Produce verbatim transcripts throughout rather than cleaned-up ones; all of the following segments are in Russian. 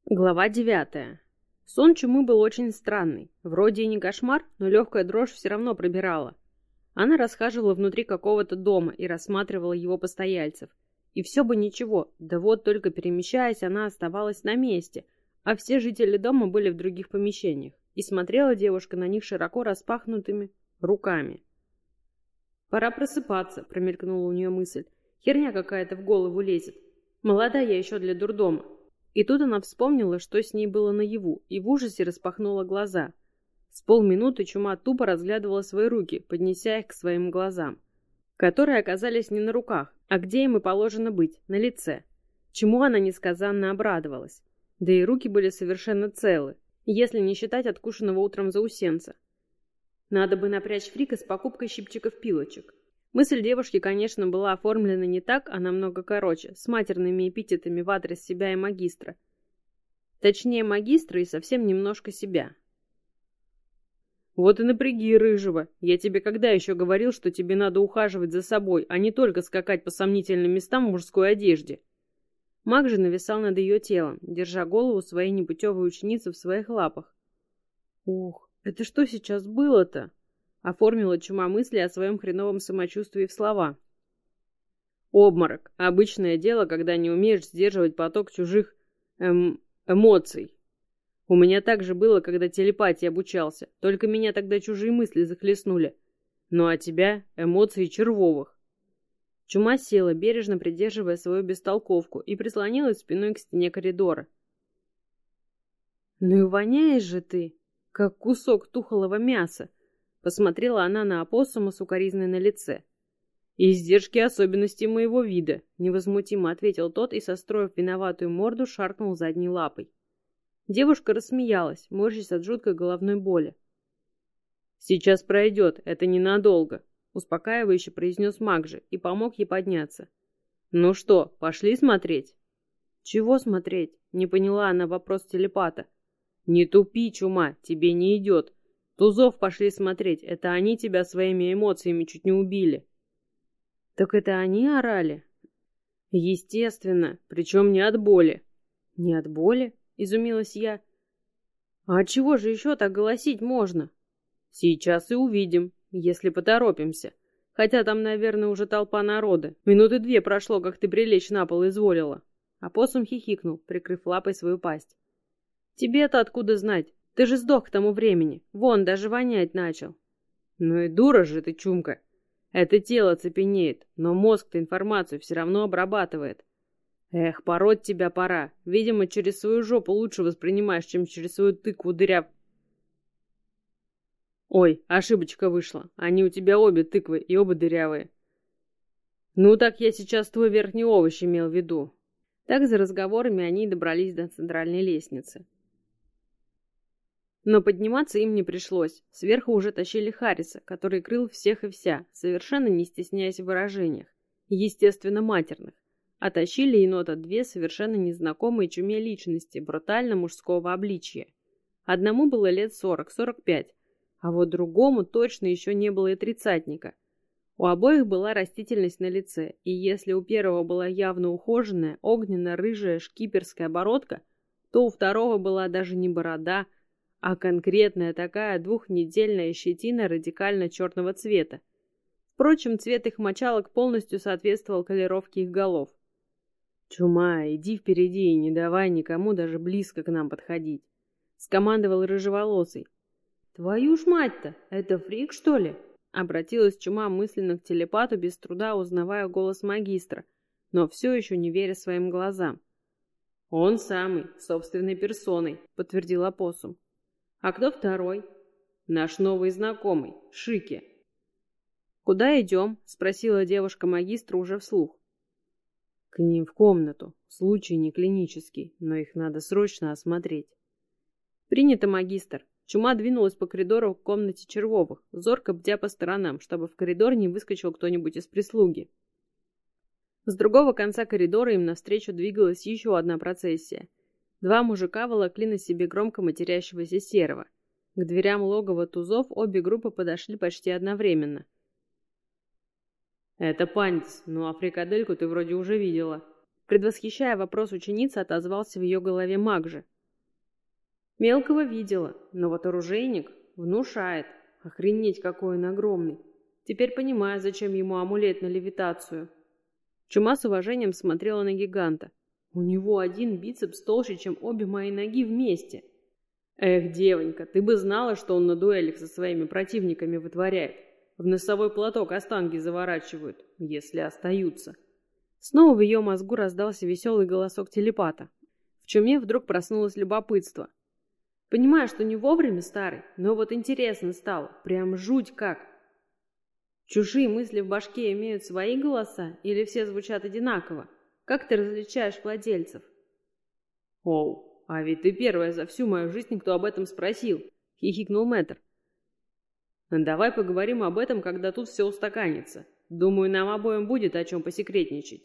Глава девятая. Сон чумы был очень странный. Вроде и не кошмар, но легкая дрожь все равно пробирала. Она расхаживала внутри какого-то дома и рассматривала его постояльцев. И все бы ничего, да вот только перемещаясь, она оставалась на месте, а все жители дома были в других помещениях. И смотрела девушка на них широко распахнутыми руками. «Пора просыпаться», — промелькнула у нее мысль. «Херня какая-то в голову лезет. Молода я еще для дурдома». И тут она вспомнила, что с ней было наяву, и в ужасе распахнула глаза. С полминуты чума тупо разглядывала свои руки, поднеся их к своим глазам, которые оказались не на руках, а где им и положено быть, на лице. Чему она несказанно обрадовалась. Да и руки были совершенно целы, если не считать откушенного утром заусенца. Надо бы напрячь Фрика с покупкой щипчиков-пилочек. Мысль девушки, конечно, была оформлена не так, а намного короче, с матерными эпитетами в адрес себя и магистра. Точнее, магистра и совсем немножко себя. «Вот и напряги рыжего. Я тебе когда еще говорил, что тебе надо ухаживать за собой, а не только скакать по сомнительным местам в мужской одежде?» Маг же нависал над ее телом, держа голову своей непутевой ученицы в своих лапах. «Ох, это что сейчас было-то?» Оформила чума мысли о своем хреновом самочувствии в слова. «Обморок. Обычное дело, когда не умеешь сдерживать поток чужих эм, эмоций. У меня так же было, когда телепатии обучался, только меня тогда чужие мысли захлестнули. Ну а тебя — эмоции червовых». Чума села, бережно придерживая свою бестолковку, и прислонилась спиной к стене коридора. «Ну и воняешь же ты, как кусок тухлого мяса!» Посмотрела она на опоссума с укоризной на лице. «Издержки особенностей моего вида», — невозмутимо ответил тот и, состроив виноватую морду, шаркнул задней лапой. Девушка рассмеялась, морщась от жуткой головной боли. «Сейчас пройдет, это ненадолго», — успокаивающе произнес маг же и помог ей подняться. «Ну что, пошли смотреть?» «Чего смотреть?» — не поняла она вопрос телепата. «Не тупи, чума, тебе не идет. Тузов пошли смотреть, это они тебя своими эмоциями чуть не убили». «Так это они орали?» «Естественно, причем не от боли». «Не от боли?» — изумилась я. «А от чего же еще так голосить можно?» «Сейчас и увидим, если поторопимся. Хотя там, наверное, уже толпа народа. Минуты две прошло, как ты прилечь на пол изволила». Опоссум хихикнул, прикрыв лапой свою пасть. «Тебе-то откуда знать? Ты же сдох к тому времени. Вон, даже вонять начал». «Ну и дура же ты, чумка. Это тело цепенеет, но мозг-то информацию все равно обрабатывает. Эх, пороть тебя пора. Видимо, через свою жопу лучше воспринимаешь, чем через свою тыкву дыря...» «Ой, ошибочка вышла. Они у тебя обе тыквы и оба дырявые». «Ну так я сейчас твой верхний овощ имел в виду». Так за разговорами они добрались до центральной лестницы. Но подниматься им не пришлось. Сверху уже тащили Харриса, который крыл всех и вся, совершенно не стесняясь в выражениях, естественно матерных. А тащили енота две совершенно незнакомые чуме личности брутально мужского обличия. Одному было лет сорок-сорок пять, а вот другому точно еще не было и тридцатника. У обоих была растительность на лице, и если у первого была явно ухоженная, огненно-рыжая шкиперская бородка, то у второго была даже не борода, а конкретная такая двухнедельная щетина радикально черного цвета. Впрочем, цвет их мочалок полностью соответствовал колеровке их голов. «Чума, иди впереди и не давай никому даже близко к нам подходить», — скомандовал рыжеволосый. «Твою ж мать-то, это Фрик, что ли?» — обратилась чума мысленно к телепату, без труда узнавая голос магистра, но все еще не веря своим глазам. «Он самый, собственной персоной», — подтвердил опоссум. «А кто второй?» «Наш новый знакомый, Шики». «Куда идем?» — спросила девушка магистра уже вслух. «К ним в комнату. Случай не клинический, но их надо срочно осмотреть». «Принято, магистр». Чума двинулась по коридору к комнате червовых, зорко бдя по сторонам, чтобы в коридор не выскочил кто-нибудь из прислуги. С другого конца коридора им навстречу двигалась еще одна процессия. Два мужика волокли на себе громко матерящегося серого. К дверям логова тузов обе группы подошли почти одновременно. «Это Пандис, ну а фрикадельку ты вроде уже видела». Предвосхищая вопрос ученицы, отозвался в ее голове маг же. Мелкого видела, но вот оружейник внушает. Охренеть, какой он огромный. Теперь понимаю, зачем ему амулет на левитацию. Чума с уважением смотрела на гиганта. У него один бицепс толще, чем обе мои ноги вместе. Эх, девонька, ты бы знала, что он на дуэлях со своими противниками вытворяет. В носовой платок останки заворачивают, если остаются. Снова в ее мозгу раздался веселый голосок телепата. В Чуме вдруг проснулось любопытство. Понимаю, что не вовремя, старый, но вот интересно стало, прям жуть как. Чужие мысли в башке имеют свои голоса или все звучат одинаково? Как ты различаешь владельцев? Оу, а ведь ты первая за всю мою жизнь, кто об этом спросил, хихикнул мэтр. Давай поговорим об этом, когда тут все устаканится. Думаю, нам обоим будет о чем посекретничать.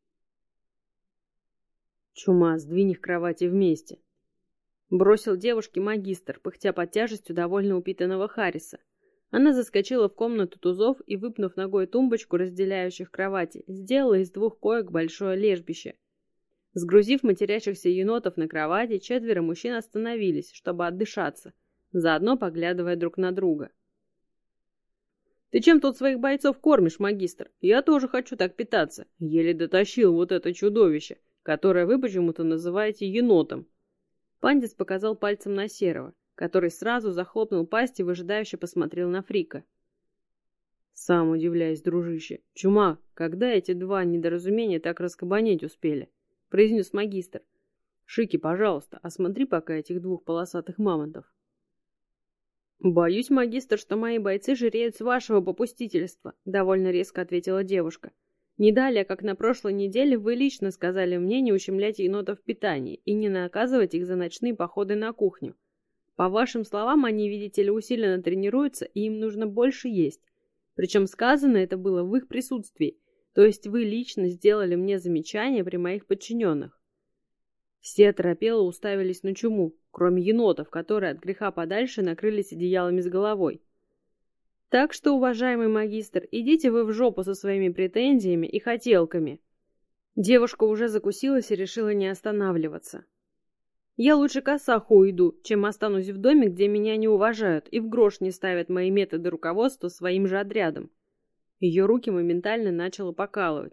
Чума, сдвинь их кровати вместе. Бросил девушке магистр, пыхтя под тяжестью довольно упитанного Харриса. Она заскочила в комнату тузов и, выпнув ногой тумбочку, разделяющих кровати, сделала из двух коек большое лежбище. Сгрузив матерящихся енотов на кровати, четверо мужчин остановились, чтобы отдышаться, заодно поглядывая друг на друга. «Ты чем тут своих бойцов кормишь, магистр? Я тоже хочу так питаться. Еле дотащил вот это чудовище, которое вы почему-то называете енотом». Пандис показал пальцем на Серого, который сразу захлопнул пасть и выжидающе посмотрел на Фрика. «Сам удивляюсь, дружище. Чума, когда эти два недоразумения так раскабанеть успели?» — произнес магистр. «Шики, пожалуйста, осмотри пока этих двух полосатых мамонтов». «Боюсь, магистр, что мои бойцы жиреют с вашего попустительства», — довольно резко ответила девушка. «Не далее, как на прошлой неделе, вы лично сказали мне не ущемлять енотов в питании и не наказывать их за ночные походы на кухню. По вашим словам, они, видите ли, усиленно тренируются, и им нужно больше есть. Причем сказано это было в их присутствии, то есть вы лично сделали мне замечание при моих подчиненных». Все оторопело уставились на Чуму, кроме енотов, которые от греха подальше накрылись одеялами с головой. Так что, уважаемый магистр, идите вы в жопу со своими претензиями и хотелками. Девушка уже закусилась и решила не останавливаться. Я лучше к Асаху уйду, чем останусь в доме, где меня не уважают и в грош не ставят мои методы руководства своим же отрядом. Ее руки моментально начало покалывать.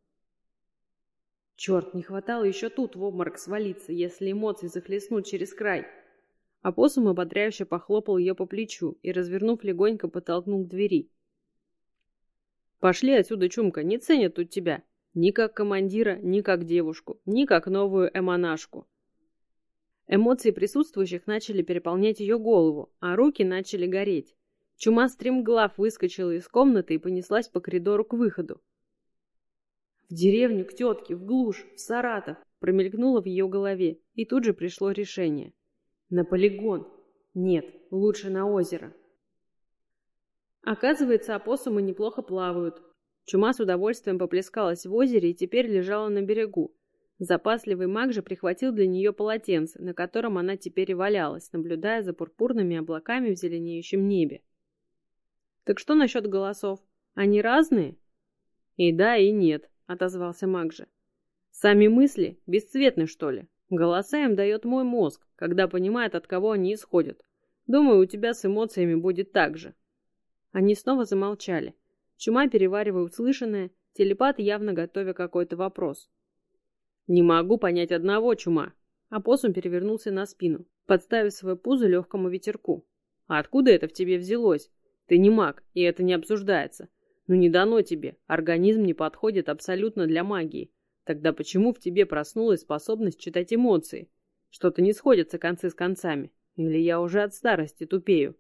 Черт, не хватало еще тут в обморок свалиться, если эмоции захлестнут через край. Апоссум ободряюще похлопал ее по плечу и, развернув, легонько подтолкнул к двери. «Пошли отсюда, Чумка, не ценят тут тебя. Ни как командира, ни как девушку, ни как новую эмонашку». Эмоции присутствующих начали переполнять ее голову, а руки начали гореть. Чума стремглав выскочила из комнаты и понеслась по коридору к выходу. «В деревню, к тетке, в глушь, в Саратов», промелькнуло в ее голове, и тут же пришло решение. На полигон. Нет, лучше на озеро. Оказывается, опоссумы неплохо плавают. Чума с удовольствием поплескалась в озере и теперь лежала на берегу. Запасливый маг же прихватил для нее полотенце, на котором она теперь и валялась, наблюдая за пурпурными облаками в зеленеющем небе. «Так что насчет голосов? Они разные?» «И да, и нет», — отозвался маг же. «Сами мысли бесцветны, что ли? Голоса им дает мой мозг, когда понимает, от кого они исходят. Думаю, у тебя с эмоциями будет так же». Они снова замолчали. Чума, переваривая услышанное, телепат явно готовя какой-то вопрос. «Не могу понять одного, Чума». Апоссум перевернулся на спину, подставив свое пузо легкому ветерку. «А откуда это в тебе взялось? Ты не маг, и это не обсуждается. Ну не дано тебе, организм не подходит абсолютно для магии. Тогда почему в тебе проснулась способность читать эмоции? Что-то не сходятся концы с концами. Или я уже от старости тупею?»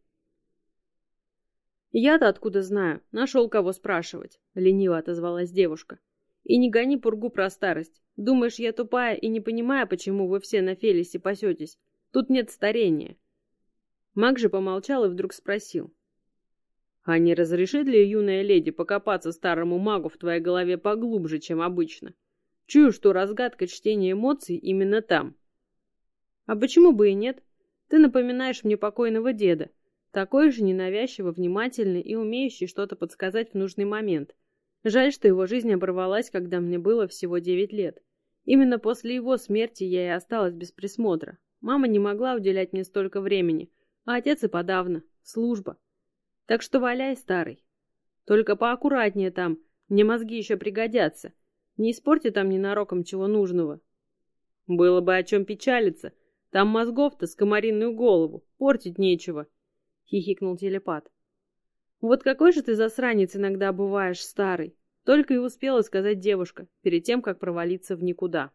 «Я-то откуда знаю? Нашел кого спрашивать», — лениво отозвалась девушка. «И не гони пургу про старость. Думаешь, я тупая и не понимаю, почему вы все на Фелисе пасетесь? Тут нет старения». Маг же помолчал и вдруг спросил. «А не разрешит ли юная леди покопаться старому магу в твоей голове поглубже, чем обычно? Чую, что разгадка чтения эмоций именно там». «А почему бы и нет? Ты напоминаешь мне покойного деда, такой же ненавязчиво внимательный и умеющий что-то подсказать в нужный момент. Жаль, что его жизнь оборвалась, когда мне было всего девять лет. Именно после его смерти я и осталась без присмотра. Мама не могла уделять мне столько времени, а отец и подавно. Служба. Так что валяй, старый. Только поаккуратнее там, мне мозги еще пригодятся. Не испорти там ненароком чего нужного. Было бы о чем печалиться. Там мозгов-то с комариную голову. Портить нечего, — хихикнул телепат. Вот какой же ты засранец иногда бываешь, старый. Только и успела сказать девушка, перед тем, как провалиться в никуда.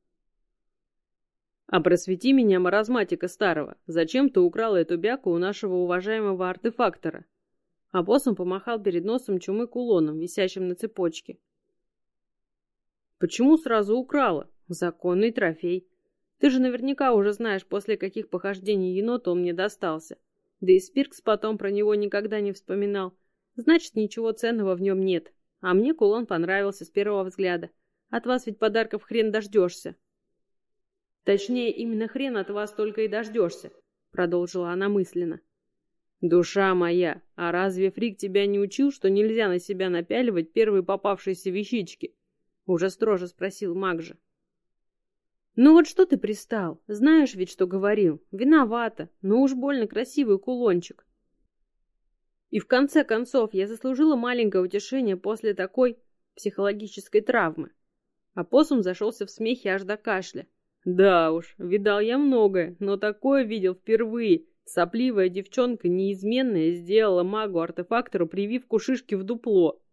А просвети меня, маразматика старого. Зачем ты украла эту бяку у нашего уважаемого артефактора? Апоссум помахал перед носом чумы кулоном, висящим на цепочке. Почему сразу украла? Законный трофей. Ты же наверняка уже знаешь, после каких похождений енота он мне достался. Да и Спиркс потом про него никогда не вспоминал. Значит, ничего ценного в нем нет. А мне кулон понравился с первого взгляда. От вас ведь подарков хрен дождешься. Точнее, именно хрен от вас только и дождешься, продолжила она мысленно. Душа моя, а разве Фрик тебя не учил, что нельзя на себя напяливать первые попавшиеся вещички? Уже строже спросил маг же. Ну вот что ты пристал? Знаешь ведь, что говорил. Виновата, но уж больно красивый кулончик. И в конце концов я заслужила маленькое утешение после такой психологической травмы. Апоссум зашелся в смехе аж до кашля. Да уж, видал я многое, но такое видел впервые. Сопливая девчонка неизменная сделала магу-артефактору прививку шишки в дупло.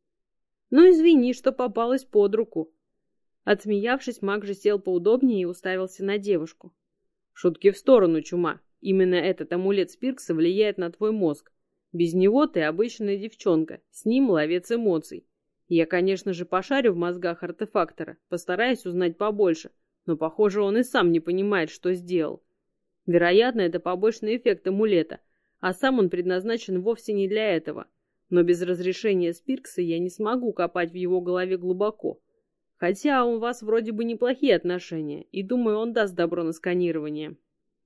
Ну извини, что попалась под руку. Отсмеявшись, маг же сел поудобнее и уставился на девушку. Шутки в сторону, чума. Именно этот амулет Спиркса влияет на твой мозг. Без него ты обычная девчонка, с ним ловец эмоций. Я, конечно же, пошарю в мозгах артефактора, постараюсь узнать побольше, но, похоже, он и сам не понимает, что сделал. Вероятно, это побочный эффект амулета, а сам он предназначен вовсе не для этого. Но без разрешения Спиркса я не смогу копать в его голове глубоко. Хотя у вас вроде бы неплохие отношения, и думаю, он даст добро на сканирование.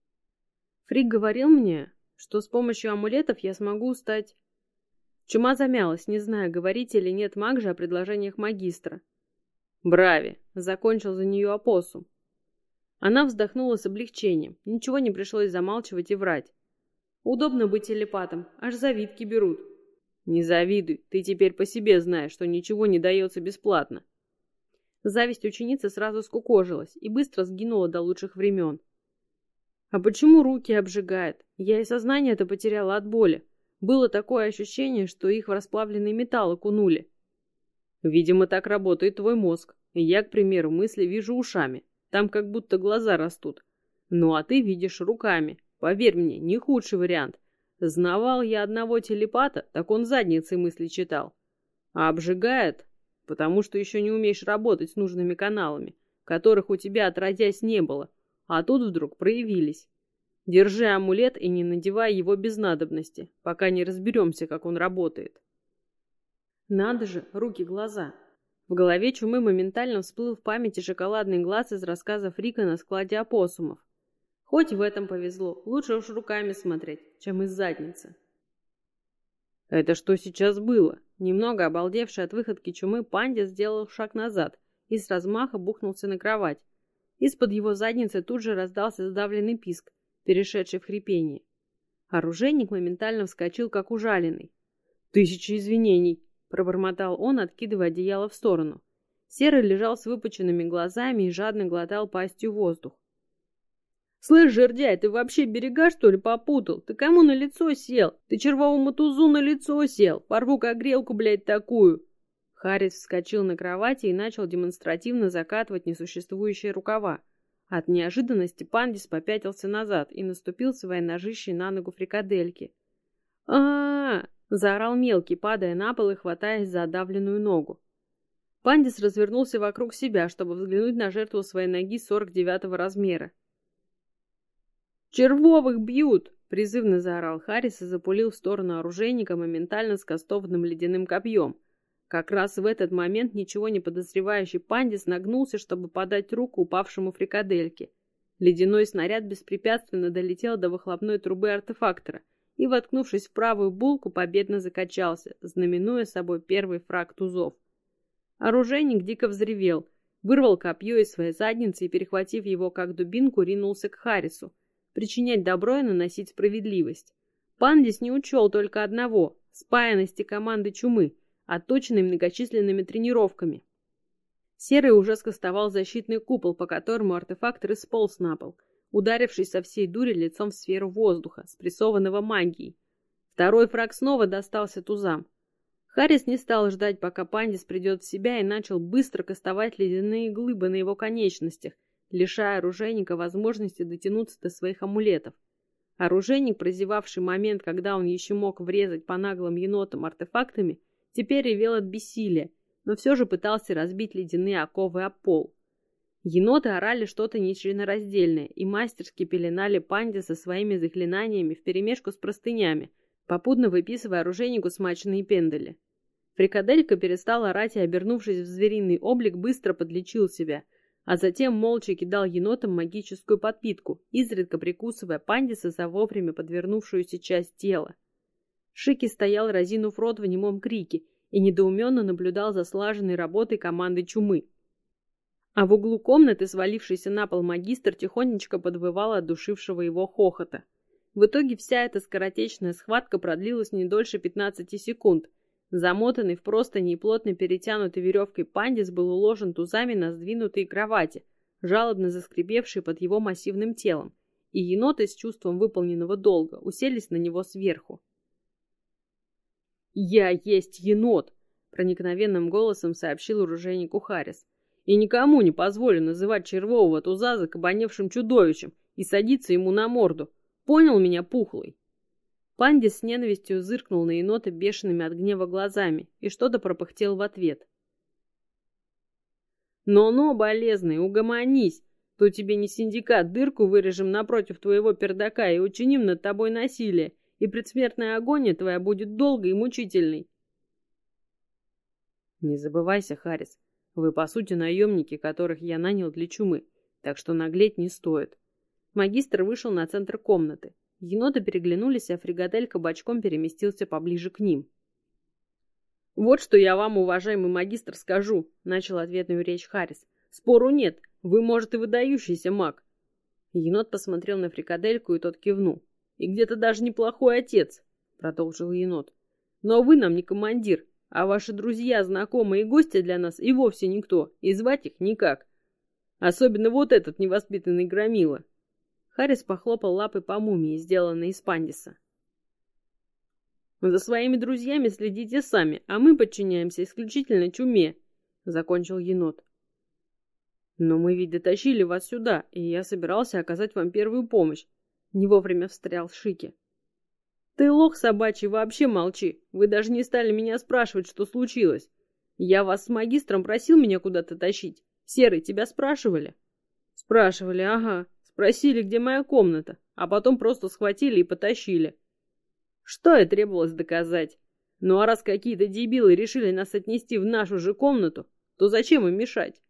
Фрик говорил мне, что с помощью амулетов я смогу стать... Чума замялась, не зная, говорить или нет маг же о предложениях магистра. «Брави!» — закончил за нее Апоссум. Она вздохнула с облегчением, ничего не пришлось замалчивать и врать. Удобно быть телепатом, аж завидки берут. Не завидуй, ты теперь по себе знаешь, что ничего не дается бесплатно. Зависть ученицы сразу скукожилась и быстро сгинула до лучших времен. А почему руки обжигает? Я и сознание-то потеряла от боли. Было такое ощущение, что их в расплавленный металл окунули. Видимо, так работает твой мозг. Я, к примеру, мысли вижу ушами. Там как будто глаза растут. Ну а ты видишь руками. Поверь мне, не худший вариант. Знавал я одного телепата, так он задницей мысли читал. А обжигает, потому что еще не умеешь работать с нужными каналами, которых у тебя отродясь не было, а тут вдруг проявились. Держи амулет и не надевай его без надобности, пока не разберемся, как он работает. Надо же, руки-глаза. В голове чумы моментально всплыл в памяти шоколадный глаз из рассказа Фрика на складе опоссумов. Хоть в этом повезло, лучше уж руками смотреть, чем из задницы. Это что сейчас было? Немного обалдевший от выходки чумы пандя сделал шаг назад и с размаха бухнулся на кровать. Из-под его задницы тут же раздался сдавленный писк, перешедший в хрипение. Оружейник моментально вскочил, как ужаленный. «Тысяча извинений!» — пробормотал он, откидывая одеяло в сторону. Серый лежал с выпученными глазами и жадно глотал пастью воздух. «Слышь, жердяй, ты вообще берега, что ли, попутал? Ты кому на лицо сел? Ты червовому тузу на лицо сел? Порву как грелку, блядь, такую!» Харрис вскочил на кровати и начал демонстративно закатывать несуществующие рукава. От неожиданности Пандис попятился назад и наступил своей ножищей на ногу фрикадельки. а, -а, -а заорал мелкий, падая на пол и хватаясь за отдавленную ногу. Пандис развернулся вокруг себя, чтобы взглянуть на жертву своей ноги сорок девятого размера. «Червовых бьют!» — призывно заорал Харрис и запулил в сторону оружейника моментально скастованным ледяным копьем. Как раз в этот момент ничего не подозревающий Пандис нагнулся, чтобы подать руку упавшему фрикадельке. Ледяной снаряд беспрепятственно долетел до выхлопной трубы артефактора и, воткнувшись в правую булку, победно закачался, знаменуя собой первый фраг тузов. Оружейник дико взревел. вырвал копье из своей задницы и, перехватив его как дубинку, ринулся к Харрису. Причинять добро и наносить справедливость. Пандис не учел только одного – спаянности команды чумы, отточенной многочисленными тренировками. Серый уже скостовал защитный купол, по которому артефактор сполз на пол, ударившись со всей дури лицом в сферу воздуха, спрессованного магией. Второй фраг снова достался тузам. Харрис не стал ждать, пока Пандис придет в себя, и начал быстро кастовать ледяные глыбы на его конечностях, лишая оружейника возможности дотянуться до своих амулетов. Оружейник, прозевавший момент, когда он еще мог врезать по наглым енотам артефактами, теперь ревел от бессилия, но все же пытался разбить ледяные оковы об пол. Еноты орали что-то нечленораздельное и мастерски пеленали Пандиса своими заклинаниями вперемешку с простынями, попутно выписывая оружейнику смаченные пендали. Фрикаделька перестал орать и, обернувшись в звериный облик, быстро подлечил себя, а затем молча кидал енотам магическую подпитку, изредка прикусывая Пандиса за вовремя подвернувшуюся часть тела. Шики стоял, разинув рот в немом крике, и недоуменно наблюдал за слаженной работой команды чумы. А в углу комнаты, свалившийся на пол магистр, тихонечко подвывал от душившего его хохота. В итоге вся эта скоротечная схватка продлилась не дольше пятнадцати секунд. Замотанный в простыни и плотно перетянутой веревкой Пандис был уложен тузами на сдвинутые кровати, жалобно заскрипевшие под его массивным телом, и еноты с чувством выполненного долга уселись на него сверху. «Я есть енот!» — проникновенным голосом сообщил оружейнику Харрис. «И никому не позволю называть червового туза закабаневшим чудовищем и садиться ему на морду. Понял меня, пухлый?» Пандис с ненавистью зыркнул на енота бешеными от гнева глазами и что-то пропыхтел в ответ. «Но-но, болезный, угомонись! То тебе не синдикат, дырку вырежем напротив твоего пердака и учиним над тобой насилие, и предсмертная агония твоя будет долгой и мучительной». «Не забывайся, Харрис, вы, по сути, наемники, которых я нанял для чумы, так что наглеть не стоит». Магистр вышел на центр комнаты. Еноты переглянулись, а фрикаделька бочком переместился поближе к ним. «Вот что я вам, уважаемый магистр, скажу», — начал ответную речь Харрис. «Спору нет, вы, может, и выдающийся маг». Енот посмотрел на фрикадельку, и тот кивнул. «И где-то даже неплохой отец», — продолжил енот. «Но вы нам не командир, а ваши друзья, знакомые и гости для нас и вовсе никто, и звать их никак. Особенно вот этот невоспитанный громила». Харрис похлопал лапой по мумии, сделанной из Пандиса. «За своими друзьями следите сами, а мы подчиняемся исключительно чуме», — закончил енот. «Но мы ведь дотащили вас сюда, и я собирался оказать вам первую помощь», — не вовремя встрял Шики. «Ты лох собачий, вообще молчи. Вы даже не стали меня спрашивать, что случилось. Я вас с магистром просил меня куда-то тащить. Серый, тебя спрашивали?» «Спрашивали, ага. Спросили, где моя комната, а потом просто схватили и потащили. Что и требовалось доказать. Ну а раз какие-то дебилы решили нас отнести в нашу же комнату, то зачем им мешать?»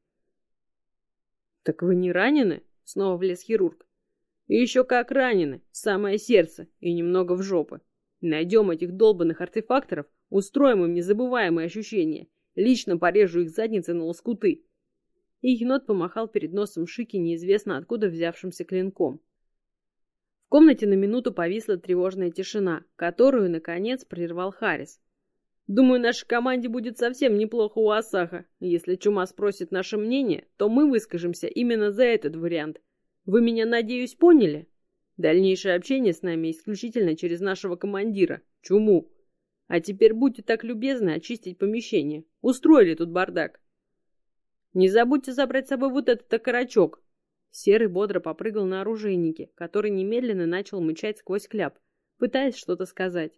«Так вы не ранены?» — снова влез хирург. «И еще как ранены, в самое сердце и немного в жопы. Найдем этих долбанных артефакторов, устроим им незабываемые ощущения, лично порежу их задницы на лоскуты». И енот помахал перед носом Шики неизвестно откуда взявшимся клинком. В комнате на минуту повисла тревожная тишина, которую, наконец, прервал Харрис. «Думаю, нашей команде будет совсем неплохо у Асаха. Если чума спросит наше мнение, то мы выскажемся именно за этот вариант. Вы меня, надеюсь, поняли? Дальнейшее общение с нами исключительно через нашего командира, чуму. А теперь будьте так любезны очистить помещение. Устроили тут бардак. Не забудьте забрать с собой вот этот окорочок». Серый бодро попрыгал на оружейнике, который немедленно начал мычать сквозь кляп, пытаясь что-то сказать.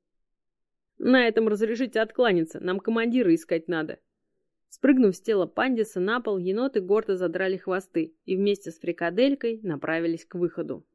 «На этом разрешите откланяться, нам командира искать надо». Спрыгнув с тела Пандиса на пол, еноты гордо задрали хвосты и вместе с фрикаделькой направились к выходу.